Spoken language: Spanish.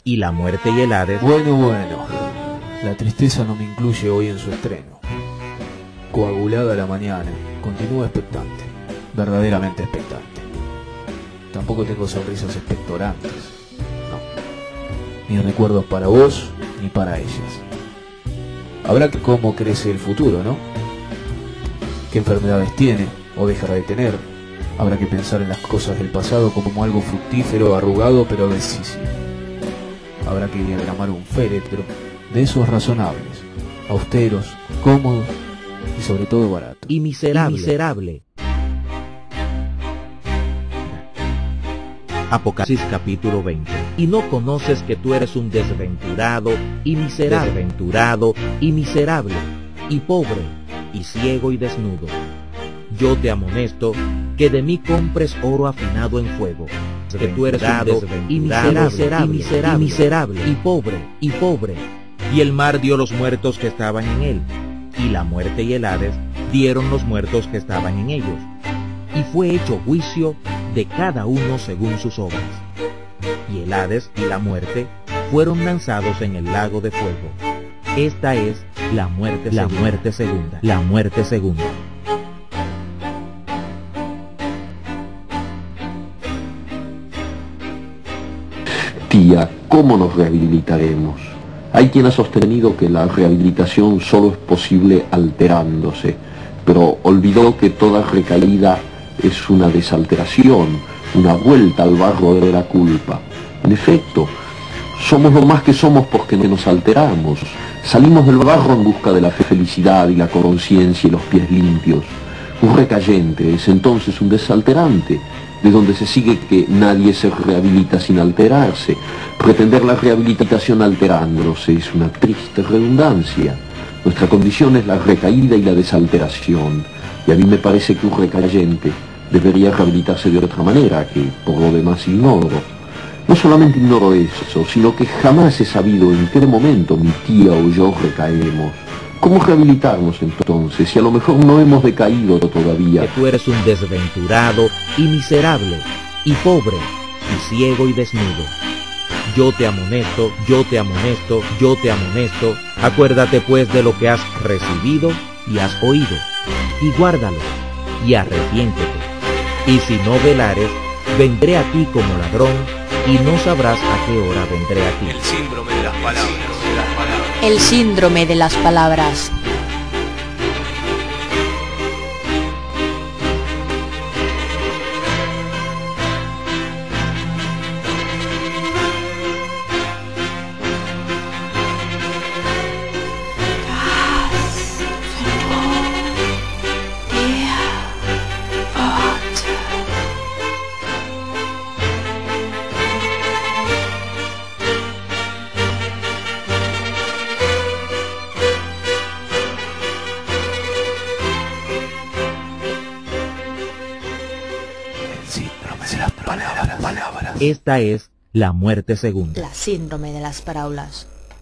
y la muerte y el Hades. Bueno, la tristeza no me incluye hoy en su estreno. Coagulada la mañana, continúa expectante, verdaderamente expectante. Tampoco tengo sonrisas expectorantes, no, ni recuerdos para vos ni para ellas. Habrá que cómo crece el futuro, ¿no? ¿Qué enfermedades tiene o dejará de tener? Habrá que pensar en las cosas del pasado como algo fructífero, arrugado, pero decisivo. Habrá que diagramar un féretro de esos razonables, austeros, cómodos y sobre todo baratos. Y miserable. Apocalipsis capítulo 20. Y no conoces que tú eres un desventurado y miserable, y pobre, y ciego y desnudo. Yo te amonesto que de mí compres oro afinado en fuego, que tú eres un miserable, y pobre. Y el mar dio los muertos que estaban en él, y la muerte y el Hades dieron los muertos que estaban en ellos, y fue hecho juicio de cada uno según sus obras. Y el Hades y la muerte fueron lanzados en el lago de fuego. Esta es la muerte segunda. Tía, ¿cómo nos rehabilitaremos? Hay quien ha sostenido que la rehabilitación solo es posible alterándose, pero olvidó que toda recaída es una desalteración, una vuelta al barro de la culpa. En efecto, somos lo más que somos porque nos alteramos. Salimos del barro en busca de la felicidad y la conciencia y los pies limpios. Un recayente es entonces un desalterante, de donde se sigue que nadie se rehabilita sin alterarse. Pretender la rehabilitación alterándose es una triste redundancia. Nuestra condición es la recaída y la desalteración, y a mí me parece que un recayente debería rehabilitarse de otra manera, que por lo demás ignoro. No solamente ignoro eso, sino que jamás he sabido en qué momento mi tía o yo recaemos. ¿Cómo rehabilitarnos entonces, si a lo mejor no hemos decaído todavía? Que tú eres un desventurado y miserable, y pobre, y ciego y desnudo. Yo te amonesto. Acuérdate pues de lo que has recibido y has oído, y guárdalo, y arrepiéntete. Y si no velares, vendré a ti como ladrón, y no sabrás a qué hora vendré a ti. El síndrome de las palabras. El síndrome de las palabras. Esta es la muerte segunda. La síndrome de las parábolas.